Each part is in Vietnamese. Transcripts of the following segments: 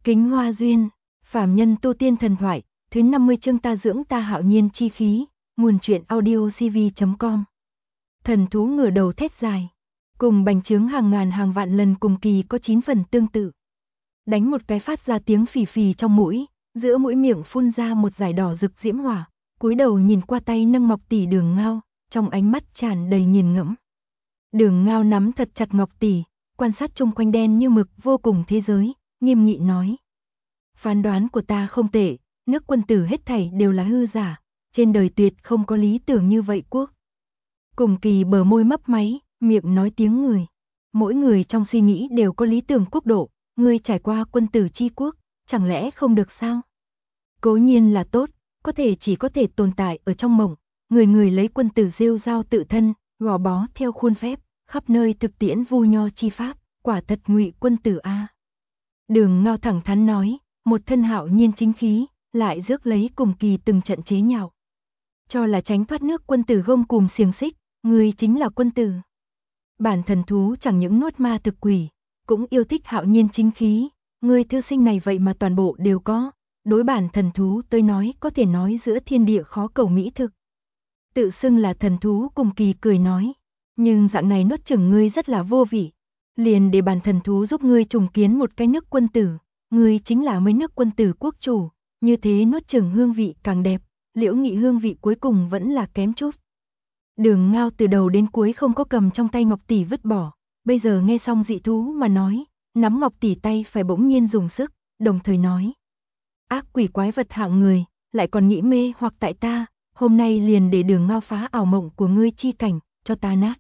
Kính Hoa Duyên, phàm nhân tu tiên thần thoại, thứ 50 chương ta dưỡng ta hạo nhiên chi khí, nguồn truyện audiocv.com. Thần thú ngửa đầu thét dài, cùng bành trướng hàng ngàn hàng vạn lần cùng kỳ có 9 phần tương tự. Đánh một cái phát ra tiếng phì phì trong mũi, giữa mũi miệng phun ra một dải đỏ rực diễm hỏa, cúi đầu nhìn qua tay nâng ngọc tỷ Đường Ngao, trong ánh mắt tràn đầy nghiền ngẫm. Đường Ngao nắm thật chặt ngọc tỷ, quan sát chung quanh đen như mực vô cùng thế giới, nghiêm nghị nói: phán đoán của ta không tệ, nước quân tử hết thảy đều là hư giả, trên đời tuyệt không có lý tưởng như vậy quốc. Cùng kỳ bờ môi mấp máy, miệng nói tiếng người. Mỗi người trong suy nghĩ đều có lý tưởng quốc độ, ngươi trải qua quân tử chi quốc, chẳng lẽ không được sao? Cố nhiên là tốt, chỉ có thể tồn tại ở trong mộng, người người lấy quân tử rêu rao tự thân, gò bó theo khuôn phép, khắp nơi thực tiễn vu nho chi pháp, quả thật ngụy quân tử a. Đường Ngao thẳng thắn nói, một thân hạo nhiên chính khí, lại rước lấy cùng kỳ từng trận chế nhạo. Cho là tránh thoát nước quân tử gông cùm xiềng xích, ngươi chính là quân tử. Bản thần thú chẳng những nuốt ma thực quỷ, cũng yêu thích hạo nhiên chính khí, ngươi thư sinh này vậy mà toàn bộ đều có, đối bản thần thú tôi nói có thể nói giữa thiên địa khó cầu mỹ thực. Tự xưng là thần thú cùng kỳ cười nói, nhưng dạng này nuốt chửng ngươi rất là vô vị, liền để bản thần thú giúp ngươi trùng kiến một cái nước quân tử, ngươi chính là mấy nước quân tử quốc chủ, như thế nuốt chửng hương vị càng đẹp, Liễu Nghị hương vị cuối cùng vẫn là kém chút. Đường Ngao từ đầu đến cuối không có cầm trong tay ngọc tỷ vứt bỏ, bây giờ nghe xong dị thú mà nói, nắm ngọc tỷ tay phải bỗng nhiên dùng sức, đồng thời nói: ác quỷ quái vật hạng người, lại còn nghĩ mê hoặc tại ta, hôm nay liền để Đường Ngao phá ảo mộng của ngươi chi cảnh, cho ta nát.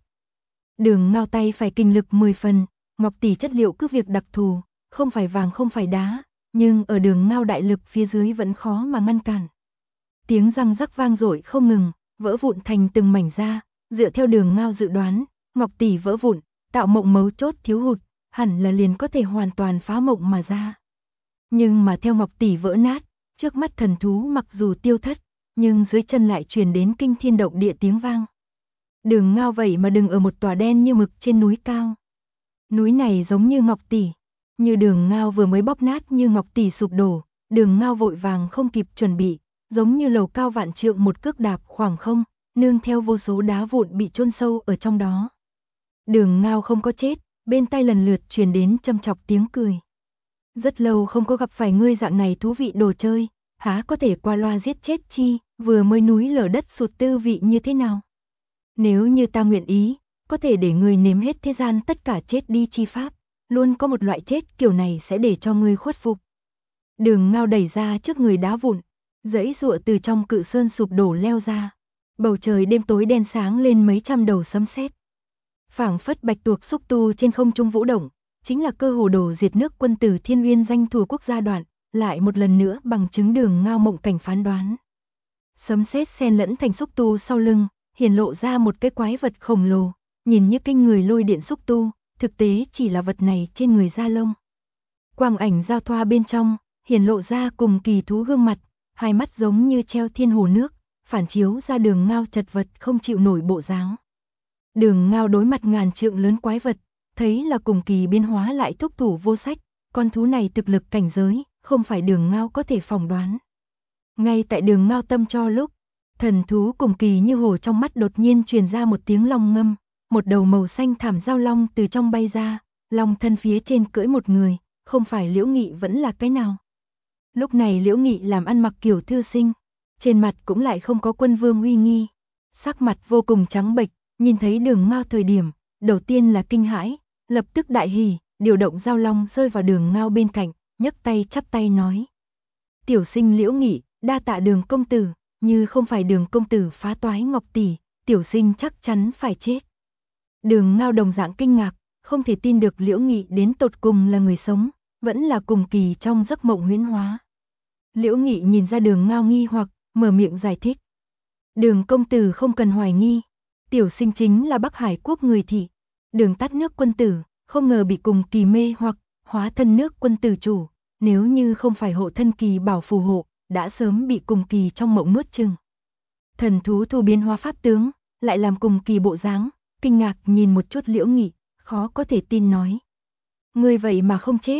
Đường Ngao tay phải kinh lực 10 phần, ngọc tỷ chất liệu cứ việc đặc thù, không phải vàng không phải đá, nhưng ở Đường Ngao đại lực phía dưới vẫn khó mà ngăn cản. Tiếng răng rắc vang dội không ngừng, vỡ vụn thành từng mảnh ra, dựa theo Đường Ngao dự đoán, ngọc tỷ vỡ vụn, tạo mộng mấu chốt thiếu hụt, hẳn là liền có thể hoàn toàn phá mộng mà ra. Nhưng mà theo ngọc tỷ vỡ nát, trước mắt thần thú mặc dù tiêu thất, nhưng dưới chân lại truyền đến kinh thiên động địa tiếng vang. Đường Ngao vậy mà đừng ở một tòa đen như mực trên núi cao. Núi này giống như ngọc tỷ, như Đường Ngao vừa mới bóp nát như ngọc tỷ sụp đổ, Đường Ngao vội vàng không kịp chuẩn bị, giống như lầu cao vạn trượng một cước đạp khoảng không, nương theo vô số đá vụn bị chôn sâu ở trong đó. Đường Ngao không có chết, bên tai lần lượt truyền đến châm chọc tiếng cười. Rất lâu không có gặp phải ngươi dạng này thú vị đồ chơi, há có thể qua loa giết chết chi, vừa mới núi lở đất sụt tư vị như thế nào? Nếu như ta nguyện ý, có thể để ngươi nếm hết thế gian tất cả chết đi chi pháp, luôn có một loại chết kiểu này sẽ để cho ngươi khuất phục. Đường Ngao đẩy ra trước người đá vụn, dãy giụa từ trong cự sơn sụp đổ leo ra. Bầu trời đêm tối đen sáng lên mấy trăm đầu sấm sét. Phảng phất bạch tuộc xúc tu trên không trung vũ động, chính là cơ hồ đồ diệt nước quân tử Thiên Uyên danh thù quốc gia đoạn, lại một lần nữa bằng chứng Đường Ngao mộng cảnh phán đoán. Sấm sét xen lẫn thành xúc tu sau lưng, hiển lộ ra một cái quái vật khổng lồ, nhìn như kinh người lôi điện xúc tu, thực tế chỉ là vật này trên người da lông. Quang ảnh giao thoa bên trong, hiển lộ ra cùng kỳ thú gương mặt, hai mắt giống như treo thiên hồ nước, phản chiếu ra Đường Ngao chật vật không chịu nổi bộ dáng. Đường Ngao đối mặt ngàn trượng lớn quái vật, thấy là cùng kỳ biến hóa lại thúc thủ vô sách, con thú này thực lực cảnh giới, không phải Đường Ngao có thể phỏng đoán. Ngay tại Đường Ngao tâm cho lúc, thần thú cùng kỳ như hồ trong mắt đột nhiên truyền ra một tiếng long ngâm, một đầu màu xanh thảm giao long từ trong bay ra, long thân phía trên cưỡi một người, không phải Liễu Nghị vẫn là cái nào. Lúc này Liễu Nghị làm ăn mặc kiểu thư sinh, trên mặt cũng lại không có quân vương uy nghi, sắc mặt vô cùng trắng bệch, nhìn thấy Đường Ngao thời điểm, đầu tiên là kinh hãi, lập tức đại hỉ, điều động giao long rơi vào Đường Ngao bên cạnh, nhấc tay chắp tay nói: tiểu sinh Liễu Nghị, đa tạ Đường công tử, như không phải Đường công tử phá toái ngọc tỷ, tiểu sinh chắc chắn phải chết. Đường Ngao đồng dạng kinh ngạc, không thể tin được Liễu Nghị đến tột cùng là người sống, vẫn là cùng kỳ trong giấc mộng huyễn hóa. Liễu Nghị nhìn ra Đường Ngao nghi hoặc, mở miệng giải thích: Đường công tử không cần hoài nghi, tiểu sinh chính là Bắc Hải quốc người Thị, Đường tắt nước quân tử, không ngờ bị cùng kỳ mê hoặc, hóa thân nước quân tử chủ, nếu như không phải hộ thân kỳ bảo phù hộ, đã sớm bị cùng kỳ trong mộng nuốt chừng. Thần thú thu biến hóa pháp tướng, lại làm cùng kỳ bộ dáng, kinh ngạc nhìn một chút Liễu Nghị, khó có thể tin nói: ngươi vậy mà không chết.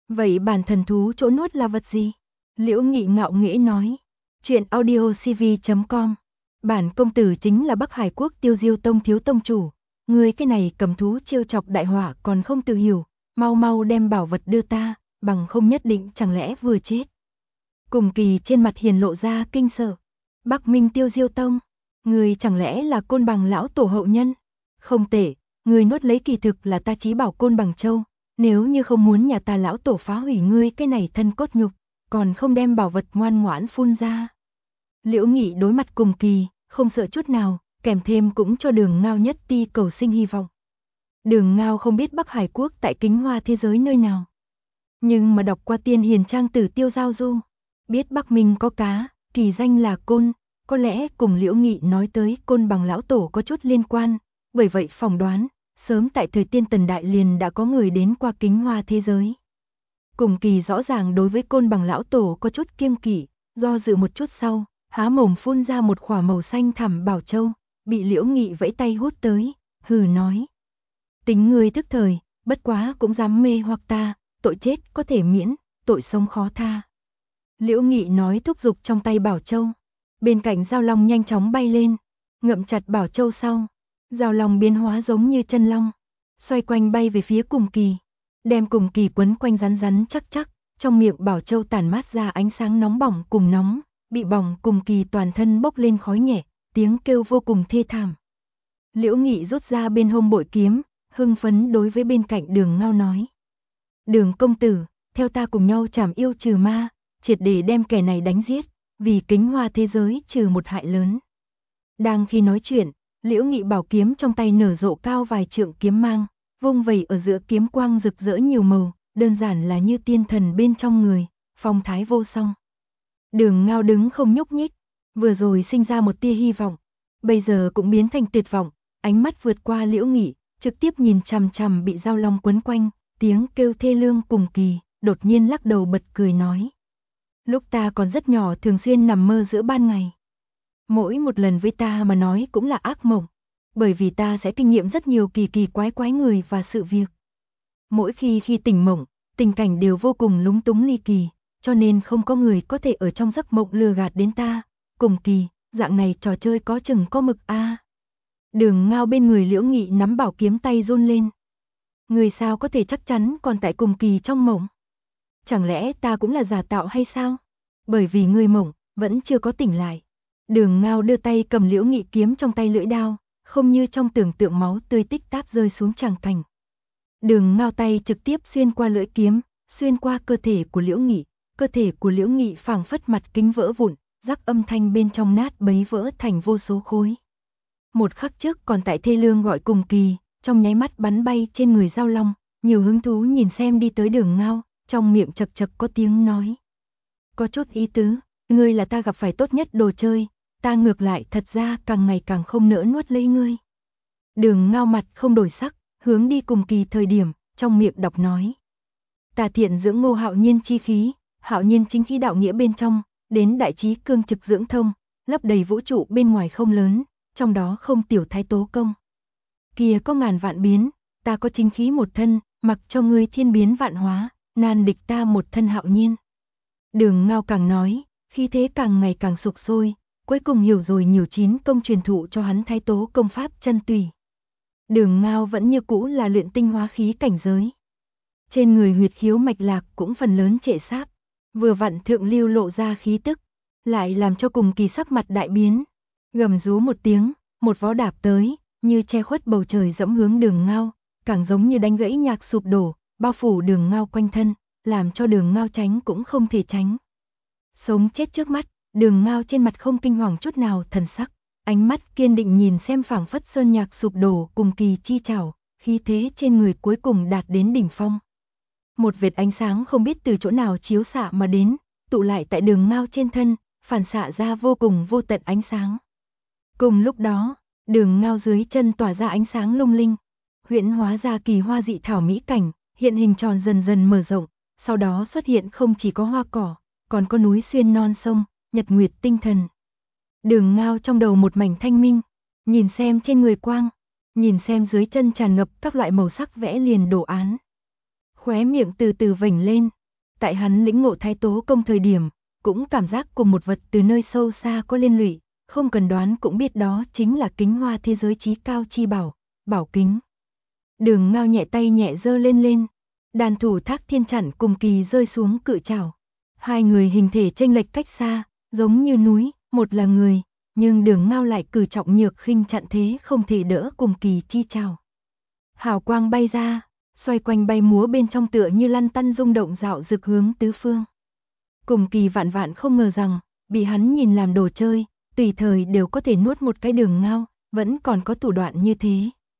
Vậy bản thần thú chỗ nuốt là vật gì? Liễu Nghị ngạo nghễ nói. Chuyện audiocv.com. Bản công tử chính là Bắc Hải Quốc Tiêu Diêu Tông thiếu tông chủ. Ngươi cái này cầm thú trêu chọc đại họa còn không tự hiểu, mau mau đem bảo vật đưa ta, bằng không nhất định chẳng lẽ vừa chết. Cùng Kỳ trên mặt hiền lộ ra kinh sợ. Bắc Minh Tiêu Diêu Tông, ngươi chẳng lẽ là Côn Bằng lão tổ hậu nhân? Không tệ, ngươi nuốt lấy kỳ thực là ta chí bảo Côn Bằng Châu, nếu như không muốn nhà ta lão tổ phá hủy ngươi cái này thân cốt nhục, còn không đem bảo vật ngoan ngoãn phun ra. Liễu Nghị đối mặt Cùng Kỳ, không sợ chút nào, kèm thêm cũng cho Đường Ngao nhất ti cầu sinh hy vọng. Đường Ngao không biết Bắc Hải Quốc tại Kính Hoa thế giới nơi nào, nhưng mà đọc qua Tiên Hiền Trang Tử Tiêu Giao Du, biết Bắc Minh có cá, kỳ danh là Côn, có lẽ cùng Liễu Nghị nói tới Côn Bằng lão tổ có chút liên quan, bởi vậy phỏng đoán, sớm tại thời Tiên Tần Đại liền đã có người đến qua Kính Hoa thế giới. Cùng Kỳ rõ ràng đối với Côn Bằng lão tổ có chút kiêng kỵ, do dự một chút sau, há mồm phun ra một quả màu xanh thẳm bảo châu, bị Liễu Nghị vẫy tay hút tới, hừ nói: "Tính ngươi thức thời, bất quá cũng dám mê hoặc ta, tội chết có thể miễn, tội sống khó tha." Liễu Nghị nói thúc giục trong tay bảo châu. Bên cạnh Giao Long nhanh chóng bay lên, ngậm chặt bảo châu sau, Giao Long biến hóa giống như chân long, xoay quanh bay về phía Cùng Kỳ, đem Cùng Kỳ quấn quanh rắn rắn chắc chắc, trong miệng bảo châu tản mát ra ánh sáng nóng bỏng cùng nóng, bị bỏng Cùng Kỳ toàn thân bốc lên khói nhẹ, tiếng kêu vô cùng thê thảm. Liễu Nghị rút ra bên hông bội kiếm, hưng phấn đối với bên cạnh Đường Ngao nói: "Đường công tử, theo ta cùng nhau trảm yêu trừ ma, triệt để đem kẻ này đánh giết, vì Kính Hoa thế giới trừ một hại lớn." Đang khi nói chuyện, Liễu Nghị bảo kiếm trong tay nở rộ cao vài trượng kiếm mang, vung vẩy ở giữa kiếm quang rực rỡ nhiều màu, đơn giản là như tiên thần bên trong người, phong thái vô song. Đường Ngao đứng không nhúc nhích, vừa rồi sinh ra một tia hy vọng, bây giờ cũng biến thành tuyệt vọng, ánh mắt vượt qua Liễu Nghị, trực tiếp nhìn chằm chằm bị Giao Long quấn quanh, tiếng kêu thê lương Cùng Kỳ, đột nhiên lắc đầu bật cười nói: "Lúc ta còn rất nhỏ thường xuyên nằm mơ giữa ban ngày. Mỗi một lần với ta mà nói cũng là ác mộng, bởi vì ta sẽ kinh nghiệm rất nhiều kỳ kỳ quái quái người và sự việc. Mỗi khi tỉnh mộng, tình cảnh đều vô cùng lúng túng ly kỳ, cho nên không có người có thể ở trong giấc mộng lừa gạt đến ta. Cùng Kỳ, dạng này trò chơi có chừng có mực a." Đường Ngao bên người Liễu Nghị nắm bảo kiếm tay run lên. "Người sao có thể chắc chắn còn tại Cùng Kỳ trong mộng? Chẳng lẽ ta cũng là giả tạo hay sao? Bởi vì ngươi mộng, vẫn chưa có tỉnh lại." Đường Ngao đưa tay cầm Liễu Nghị kiếm trong tay lưỡi đao, không như trong tưởng tượng máu tươi tích táp rơi xuống tràng cảnh. Đường Ngao tay trực tiếp xuyên qua lưỡi kiếm, xuyên qua cơ thể của Liễu Nghị, cơ thể của Liễu Nghị phảng phất mặt kính vỡ vụn, rắc âm thanh bên trong nát bấy vỡ thành vô số khối. Một khắc trước còn tại thê lương gọi Cùng Kỳ, trong nháy mắt bắn bay trên người Giao Long, nhiều hứng thú nhìn xem đi tới Đường Ngao, trong miệng chật chật có tiếng nói: "Có chút ý tứ, ngươi là ta gặp phải tốt nhất đồ chơi, ta ngược lại thật ra càng ngày càng không nỡ nuốt lấy ngươi." Đường Ngao mặt không đổi sắc, hướng đi Cùng Kỳ thời điểm, trong miệng đọc nói: "Ta thiện dưỡng Ngô Hạo Nhiên chi khí, Hạo Nhiên chính khí đạo nghĩa bên trong, đến đại trí cương trực dưỡng thông, lấp đầy vũ trụ bên ngoài không lớn, trong đó không tiểu thái tố công. Kia có ngàn vạn biến, ta có chính khí một thân, mặc cho ngươi thiên biến vạn hóa, nan địch ta một thân Hạo Nhiên." Đường Ngao càng nói, khí thế càng ngày càng sục sôi, cuối cùng hiểu rồi nhiều chín công truyền thụ cho hắn thái tố công pháp chân tùy. Đường Ngao vẫn như cũ là luyện tinh hóa khí cảnh giới. Trên người huyệt khiếu mạch lạc cũng phần lớn trệ sáp, vừa vặn thượng lưu lộ ra khí tức, lại làm cho Cùng Kỳ sắc mặt đại biến. Gầm rú một tiếng, một vó đạp tới, như che khuất bầu trời dẫm hướng Đường Ngao, càng giống như đánh gãy nhạc sụp đổ, bao phủ Đường Ngao quanh thân, làm cho Đường Ngao tránh cũng không thể tránh. Sống chết trước mắt, Đường Ngao trên mặt không kinh hoàng chút nào thần sắc, ánh mắt kiên định nhìn xem phảng phất sơn nhạc sụp đổ Cùng Kỳ chi chảo, khí thế trên người cuối cùng đạt đến đỉnh phong. Một vệt ánh sáng không biết từ chỗ nào chiếu xạ mà đến, tụ lại tại Đường Ngao trên thân, phản xạ ra vô cùng vô tận ánh sáng. Cùng lúc đó, Đường Ngao dưới chân tỏa ra ánh sáng lung linh, huyễn hóa ra kỳ hoa dị thảo mỹ cảnh, hiện hình tròn dần dần mở rộng, sau đó xuất hiện không chỉ có hoa cỏ, còn có núi xuyên non sông, nhật nguyệt tinh thần. Đường Ngao trong đầu một mảnh thanh minh, nhìn xem trên người quang, nhìn xem dưới chân tràn ngập các loại màu sắc vẽ liền đồ án. Khóe miệng từ từ vểnh lên, Tại hắn lĩnh ngộ Thái Tố Công thời điểm, cũng cảm giác cùng một vật từ nơi sâu xa có liên lụy, không cần đoán cũng biết đó chính là kính hoa thế giới chí cao chi bảo, bảo kính. Đường Ngao nhẹ tay nhẹ giơ lên, đàn thủ Thác Thiên chặn cùng kỳ rơi xuống cự trảo. Hai người hình thể chênh lệch cách xa, giống như núi, một là người, nhưng Đường Ngao lại cử trọng nhược khinh chặn thế không thể đỡ cùng kỳ chi trảo. Hào quang bay ra, xoay quanh bay múa bên trong tựa như lăn tăn rung động dạo rực hướng tứ phương. Cùng kỳ vạn vạn không ngờ rằng, bị hắn nhìn làm đồ chơi, tùy thời đều có thể nuốt một cái Đường Ngao, vẫn còn có thủ đoạn như thế.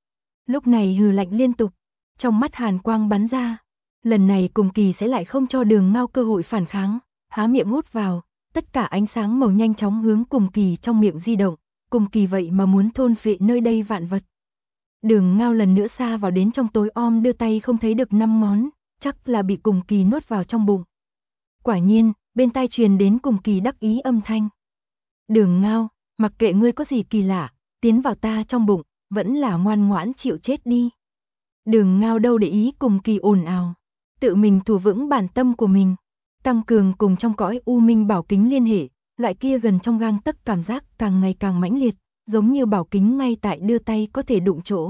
Lúc này hừ lạnh liên tục, trong mắt hàn quang bắn ra. Lần này cùng kỳ sẽ lại không cho Đường Ngao cơ hội phản kháng, há miệng hút vào, tất cả ánh sáng màu nhanh chóng hướng cùng kỳ trong miệng di động, cùng kỳ vậy mà muốn thôn phệ nơi đây vạn vật. Đường Ngao lần nữa xa vào đến trong tối om đưa tay không thấy được 5 ngón, chắc là bị cùng kỳ nuốt vào trong bụng. Quả nhiên, bên tai truyền đến cùng kỳ đắc ý âm thanh. Đường Ngao, mặc kệ ngươi có gì kỳ lạ, tiến vào ta trong bụng, vẫn là ngoan ngoãn chịu chết đi. Đường Ngao đâu để ý cùng kỳ ồn ào, tự mình thủ vững bản tâm của mình, tăng cường cùng trong cõi u minh bảo kính liên hệ, loại kia gần trong gang tấc cảm giác càng ngày càng mãnh liệt, giống như bảo kính ngay tại đưa tay có thể đụng chỗ.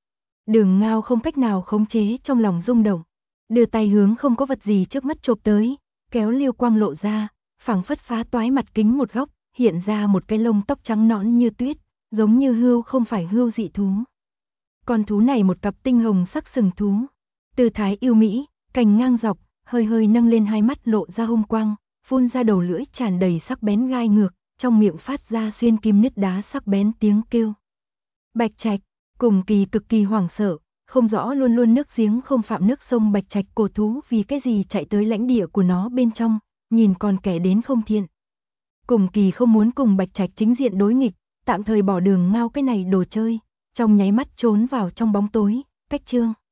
Đường Ngao không cách nào khống chế trong lòng rung động, đưa tay hướng không có vật gì trước mắt chộp tới, kéo liêu quang lộ ra, phảng phất phá toái mặt kính một góc, hiện ra một cái lông tóc trắng nõn như tuyết, giống như hươu không phải hươu dị thú. Con thú này một cặp tinh hồng sắc sừng thú, tư thái yêu mỹ, cành ngang dọc, hơi hơi nâng lên hai mắt lộ ra hung quang, phun ra đầu lưỡi tràn đầy sắc bén gai ngược, trong miệng phát ra xuyên kim nứt đá sắc bén tiếng kêu. Bạch Trạch, cùng kỳ cực kỳ hoảng sợ, không rõ luôn luôn nước giếng không phạm nước sông Bạch Trạch cổ thú vì cái gì chạy tới lãnh địa của nó bên trong, nhìn còn kẻ đến không thiện. Cùng kỳ không muốn cùng Bạch Trạch chính diện đối nghịch, tạm thời bỏ Đường Ngao cái này đồ chơi, trong nháy mắt trốn vào trong bóng tối, cách chương.